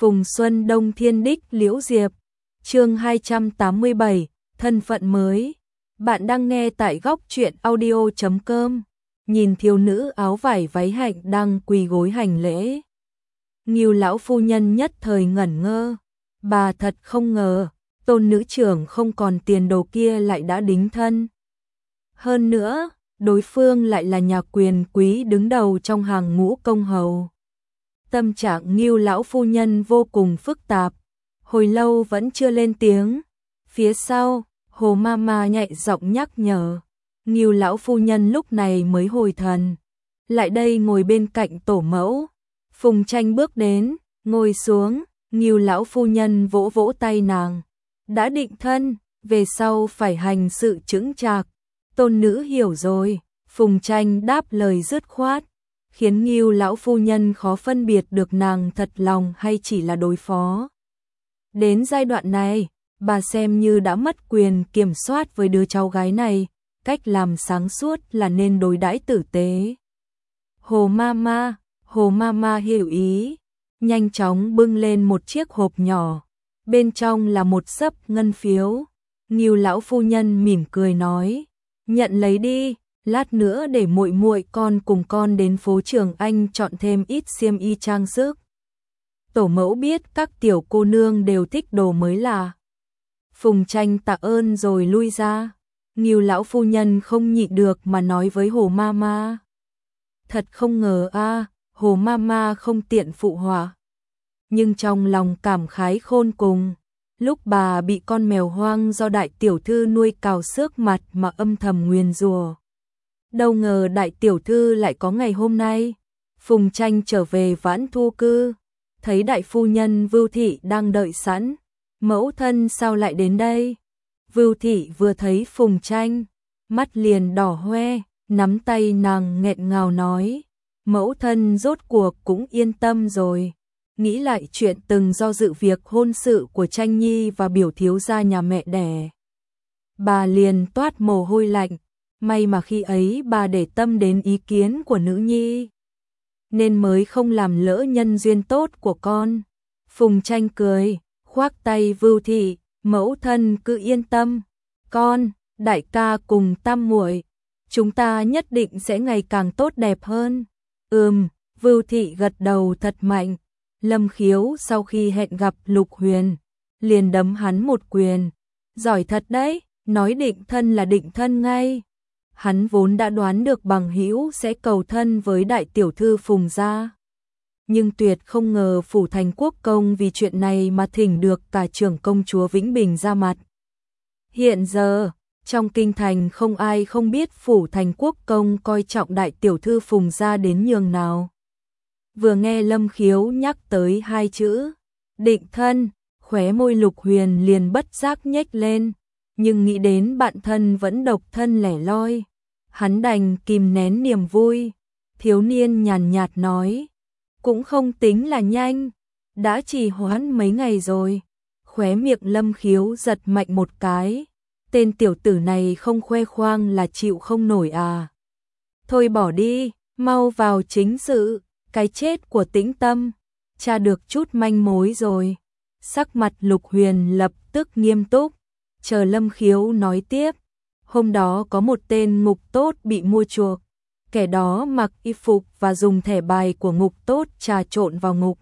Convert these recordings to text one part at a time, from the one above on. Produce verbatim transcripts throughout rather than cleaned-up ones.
Phùng Xuân Đông Thiên Đích Liễu Diệp. Chương hai trăm tám mươi bảy, thân phận mới. Bạn đang nghe tại góc truyện audio chấm com. Nhìn thiếu nữ áo vải váy hạnh đang quỳ gối hành lễ. Ngưu lão phu nhân nhất thời ngẩn ngơ. Bà thật không ngờ, tôn nữ trưởng không còn tiền đồ kia lại đã đính thân. Hơn nữa, đối phương lại là nhà quyền quý đứng đầu trong hàng ngũ công hầu. Tâm trạng Ngưu lão phu nhân vô cùng phức tạp, hồi lâu vẫn chưa lên tiếng. Phía sau, Hồ Mama nhẹ giọng nhắc nhở. Ngưu lão phu nhân lúc này mới hồi thần, lại đây ngồi bên cạnh tổ mẫu. Phùng Tranh bước đến, ngồi xuống, Ngưu lão phu nhân vỗ vỗ tay nàng. Đã định thân, về sau phải hành sự chững chạc. Tôn nữ hiểu rồi, Phùng Tranh đáp lời dứt khoát, khiến Ngưu lão phu nhân khó phân biệt được nàng thật lòng hay chỉ là đối phó. Đến giai đoạn này, bà xem như đã mất quyền kiểm soát với đứa cháu gái này, cách làm sáng suốt là nên đối đãi tử tế. Hồ Mama, Hồ Mama hiểu ý, nhanh chóng bưng lên một chiếc hộp nhỏ, bên trong là một xấp ngân phiếu. Ngưu lão phu nhân mỉm cười nói, nhận lấy đi, lát nữa để muội muội con cùng con đến phố Trường Anh chọn thêm ít xiêm y trang sức. Tổ mẫu biết các tiểu cô nương đều thích đồ mới lạ. Phùng Tranh tạ ơn rồi lui ra. Ngưu lão phu nhân không nhịn được mà nói với Hồ Mama. Thật không ngờ a, à, Hồ Mama không tiện phụ họa, nhưng trong lòng cảm khái khôn cùng. Lúc bà bị con mèo hoang do đại tiểu thư nuôi cào xước mặt mà âm thầm nguyền rủa, đâu ngờ đại tiểu thư lại có ngày hôm nay. Phùng Tranh trở về Vãn Thu Cư, thấy đại phu nhân Vưu Thị đang đợi sẵn. Mẫu thân sao lại đến đây? Vưu Thị vừa thấy Phùng Tranh, mắt liền đỏ hoe, nắm tay nàng nghẹn ngào nói, mẫu thân rốt cuộc cũng yên tâm rồi. Nghĩ lại chuyện từng do dự việc hôn sự của Tranh Nhi và biểu thiếu gia nhà mẹ đẻ, bà liền toát mồ hôi lạnh. May mà khi ấy bà để tâm đến ý kiến của nữ nhi, nên mới không làm lỡ nhân duyên tốt của con. Phùng Tranh cười, khoác tay Vưu Thị, mẫu thân cứ yên tâm, con, đại ca cùng tam muội, chúng ta nhất định sẽ ngày càng tốt đẹp hơn. Ừm, Vưu Thị gật đầu thật mạnh. Lâm Khiếu sau khi hẹn gặp Lục Huyền, liền đấm hắn một quyền. Giỏi thật đấy, nói định thân là định thân ngay. Hắn vốn đã đoán được Bằng Hữu sẽ cầu thân với đại tiểu thư Phùng gia, nhưng tuyệt không ngờ Phủ Thành Quốc công vì chuyện này mà thỉnh được cả trưởng công chúa Vĩnh Bình ra mặt. Hiện giờ, trong kinh thành không ai không biết Phủ Thành Quốc công coi trọng đại tiểu thư Phùng gia đến nhường nào. Vừa nghe Lâm Khiếu nhắc tới hai chữ định thân, khóe môi Lục Huyền liền bất giác nhếch lên, nhưng nghĩ đến bạn thân vẫn độc thân lẻ loi, hắn đành kìm nén niềm vui. Thiếu niên nhàn nhạt nói, cũng không tính là nhanh, đã trì hoãn mấy ngày rồi. Khóe miệng Lâm Khiếu giật mạnh một cái, tên tiểu tử này không khoe khoang là chịu không nổi à. Thôi bỏ đi, mau vào chính sự. Cái chết của Tĩnh Tâm, tra được chút manh mối rồi. Sắc mặt Lục Huyền lập tức nghiêm túc, chờ Lâm Khiếu nói tiếp. Hôm đó có một tên ngục tốt bị mua chuộc, kẻ đó mặc y phục và dùng thẻ bài của ngục tốt trà trộn vào ngục,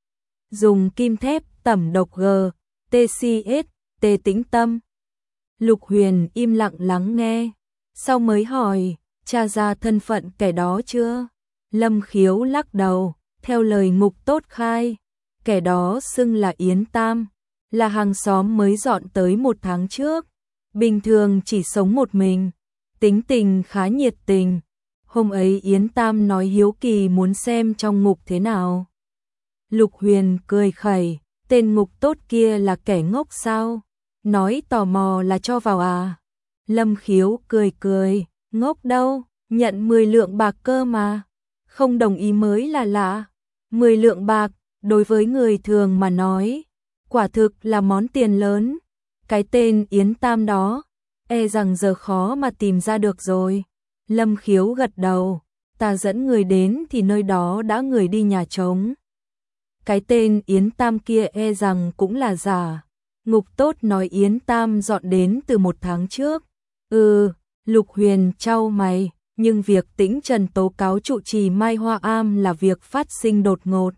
dùng kim thép tẩm độc G, tê xê ét, T Tĩnh Tâm. Lục Huyền im lặng lắng nghe, sau mới hỏi, tra ra thân phận kẻ đó chưa? Lâm Khiếu lắc đầu, theo lời ngục tốt khai, kẻ đó xưng là Yến Tam, là hàng xóm mới dọn tới một tháng trước, bình thường chỉ sống một mình, tính tình khá nhiệt tình. Hôm ấy Yến Tam nói hiếu kỳ muốn xem trong ngục thế nào. Lục Huyền cười khẩy, tên ngục tốt kia là kẻ ngốc sao? Nói tò mò là cho vào à? Lâm Khiếu cười cười, ngốc đâu, nhận mười lượng bạc cơ mà. Không đồng ý mới là lạ. Mười lượng bạc, đối với người thường mà nói, quả thực là món tiền lớn. Cái tên Yến Tam đó, e rằng giờ khó mà tìm ra được rồi. Lâm Khiếu gật đầu, ta dẫn người đến thì nơi đó đã người đi nhà trống. cái tên Yến Tam kia e rằng cũng là giả. Ngục tốt nói Yến Tam dọn đến từ một tháng trước. Ừ, Lục Huyền chau mày, nhưng việc Tĩnh Trần tố cáo trụ trì Mai Hoa Am là việc phát sinh đột ngột.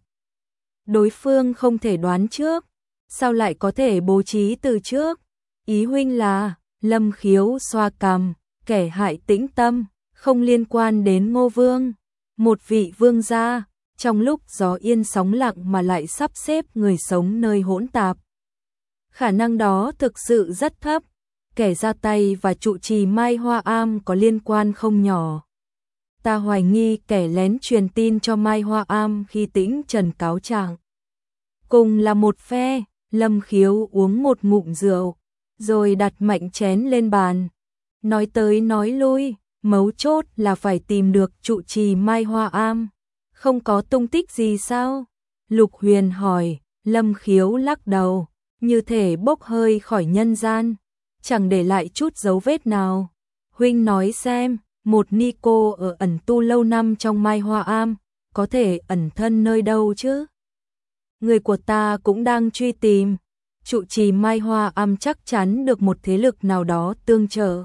Đối phương không thể đoán trước, sao lại có thể bố trí từ trước? Ý huynh là, Lâm Khiếu xoa cằm, kẻ hại Tĩnh Tâm, không liên quan đến Ngô Vương. Một vị vương gia, trong lúc gió yên sóng lặng mà lại sắp xếp người sống nơi hỗn tạp. Khả năng đó thực sự rất thấp, kẻ ra tay và trụ trì Mai Hoa Am có liên quan không nhỏ. Ta hoài nghi kẻ lén truyền tin cho Mai Hoa Am khi Tĩnh Trần cáo trạng. Cùng là một phe, Lâm Khiếu uống một ngụm rượu, rồi đặt mạnh chén lên bàn. Nói tới nói lui, mấu chốt là phải tìm được trụ trì Mai Hoa Am. Không có tung tích gì sao? Lục Huyền hỏi. Lâm Khiếu lắc đầu, như thể bốc hơi khỏi nhân gian, chẳng để lại chút dấu vết nào. Huynh nói xem, một ni cô ở ẩn tu lâu năm trong Mai Hoa Am, có thể ẩn thân nơi đâu chứ? Người của ta cũng đang truy tìm, trụ trì Mai Hoa Am chắc chắn được một thế lực nào đó tương trợ,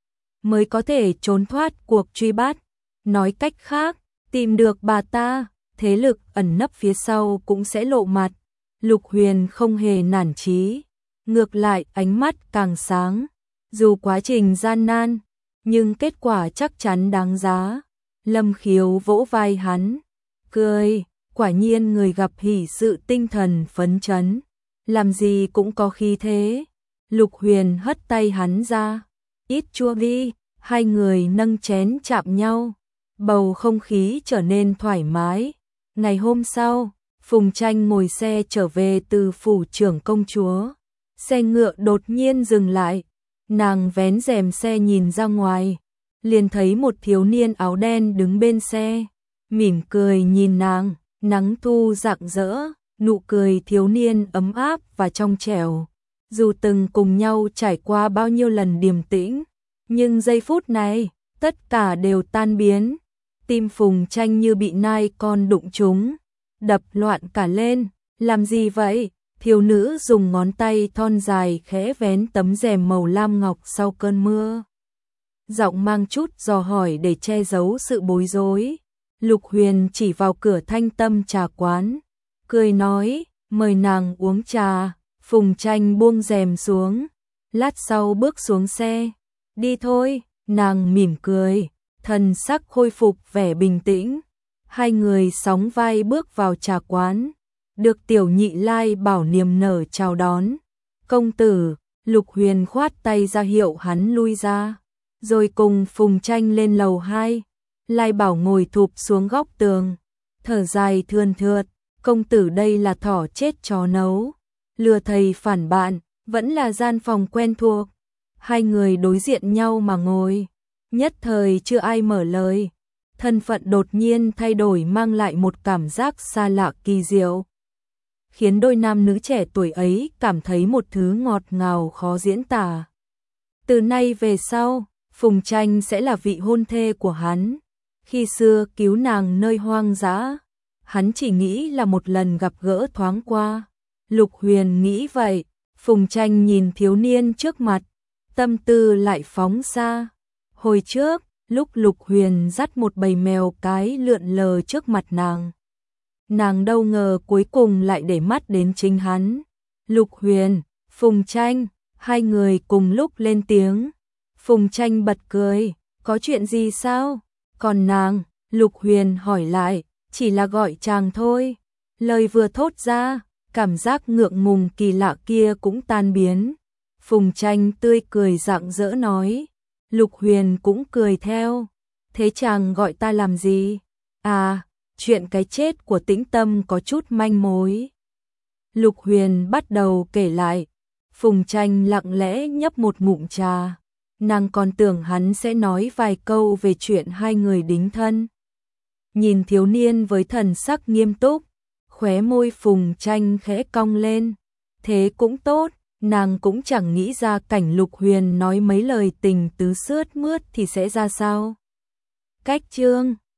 mới có thể trốn thoát cuộc truy bắt. Nói cách khác, tìm được bà ta, thế lực ẩn nấp phía sau cũng sẽ lộ mặt. Lục Huyền không hề nản chí, ngược lại ánh mắt càng sáng. Dù quá trình gian nan, nhưng kết quả chắc chắn đáng giá. Lâm Khiếu vỗ vai hắn, cười, quả nhiên người gặp hỷ sự tinh thần phấn chấn, làm gì cũng có khí thế. Lục Huyền hất tay hắn ra, ít chua đi. Hai người nâng chén chạm nhau, bầu không khí trở nên thoải mái. Ngày hôm sau, Phùng Tranh ngồi xe trở về từ phủ trưởng công chúa. Xe ngựa đột nhiên dừng lại, nàng vén rèm xe nhìn ra ngoài, liền thấy một thiếu niên áo đen đứng bên xe, mỉm cười nhìn nàng. Nắng thu rạng rỡ, nụ cười thiếu niên ấm áp và trong trẻo. Dù từng cùng nhau trải qua bao nhiêu lần điềm tĩnh, nhưng giây phút này, tất cả đều tan biến. Tim Phùng Tranh như bị nai con đụng trúng, đập loạn cả lên. Làm gì vậy? Thiếu nữ dùng ngón tay thon dài khẽ vén tấm rèm màu lam ngọc sau cơn mưa. Giọng mang chút dò hỏi để che giấu sự bối rối. Lục Huyền chỉ vào cửa Thanh Tâm trà quán, cười nói, mời nàng uống trà. Phùng Tranh buông rèm xuống, lát sau bước xuống xe. Đi thôi, nàng mỉm cười, thần sắc khôi phục vẻ bình tĩnh. Hai người sóng vai bước vào trà quán, được Tiểu Nhị Lai Bảo niềm nở chào đón. Công tử, Lục Huyền khoát tay ra hiệu hắn lui ra, rồi cùng Phùng Tranh lên lầu hai. Lai Bảo ngồi thụp xuống góc tường, thở dài thườn thượt, công tử đây là thỏ chết chó nấu, lừa thầy phản bạn, vẫn là gian phòng quen thuộc. Hai người đối diện nhau mà ngồi, nhất thời chưa ai mở lời. Thân phận đột nhiên thay đổi mang lại một cảm giác xa lạ kỳ diệu, khiến đôi nam nữ trẻ tuổi ấy cảm thấy một thứ ngọt ngào khó diễn tả. Từ nay về sau, Phùng Tranh sẽ là vị hôn thê của hắn. Khi xưa cứu nàng nơi hoang dã, hắn chỉ nghĩ là một lần gặp gỡ thoáng qua. Lục Huyền nghĩ vậy. Phùng Tranh nhìn thiếu niên trước mặt, tâm tư lại phóng xa. Hồi trước, lúc Lục Huyền dắt một bầy mèo cái lượn lờ trước mặt nàng, nàng đâu ngờ cuối cùng lại để mắt đến chính hắn. Lục Huyền, Phùng Tranh, hai người cùng lúc lên tiếng. Phùng Tranh bật cười, có chuyện gì sao? Còn nàng, Lục Huyền hỏi lại, chỉ là gọi chàng thôi. Lời vừa thốt ra, cảm giác ngượng ngùng kỳ lạ kia cũng tan biến. Phùng Tranh tươi cười rạng rỡ nói. Lục Huyền cũng cười theo. Thế chàng gọi ta làm gì? À, chuyện cái chết của Tĩnh Tâm có chút manh mối. Lục Huyền bắt đầu kể lại. Phùng Tranh lặng lẽ nhấp một ngụm trà. Nàng còn tưởng hắn sẽ nói vài câu về chuyện hai người đính thân. Nhìn thiếu niên với thần sắc nghiêm túc, khóe môi Phùng Tranh khẽ cong lên. Thế cũng tốt, nàng cũng chẳng nghĩ ra cảnh Lục Huyền nói mấy lời tình tứ sướt mướt thì sẽ ra sao. Cách chương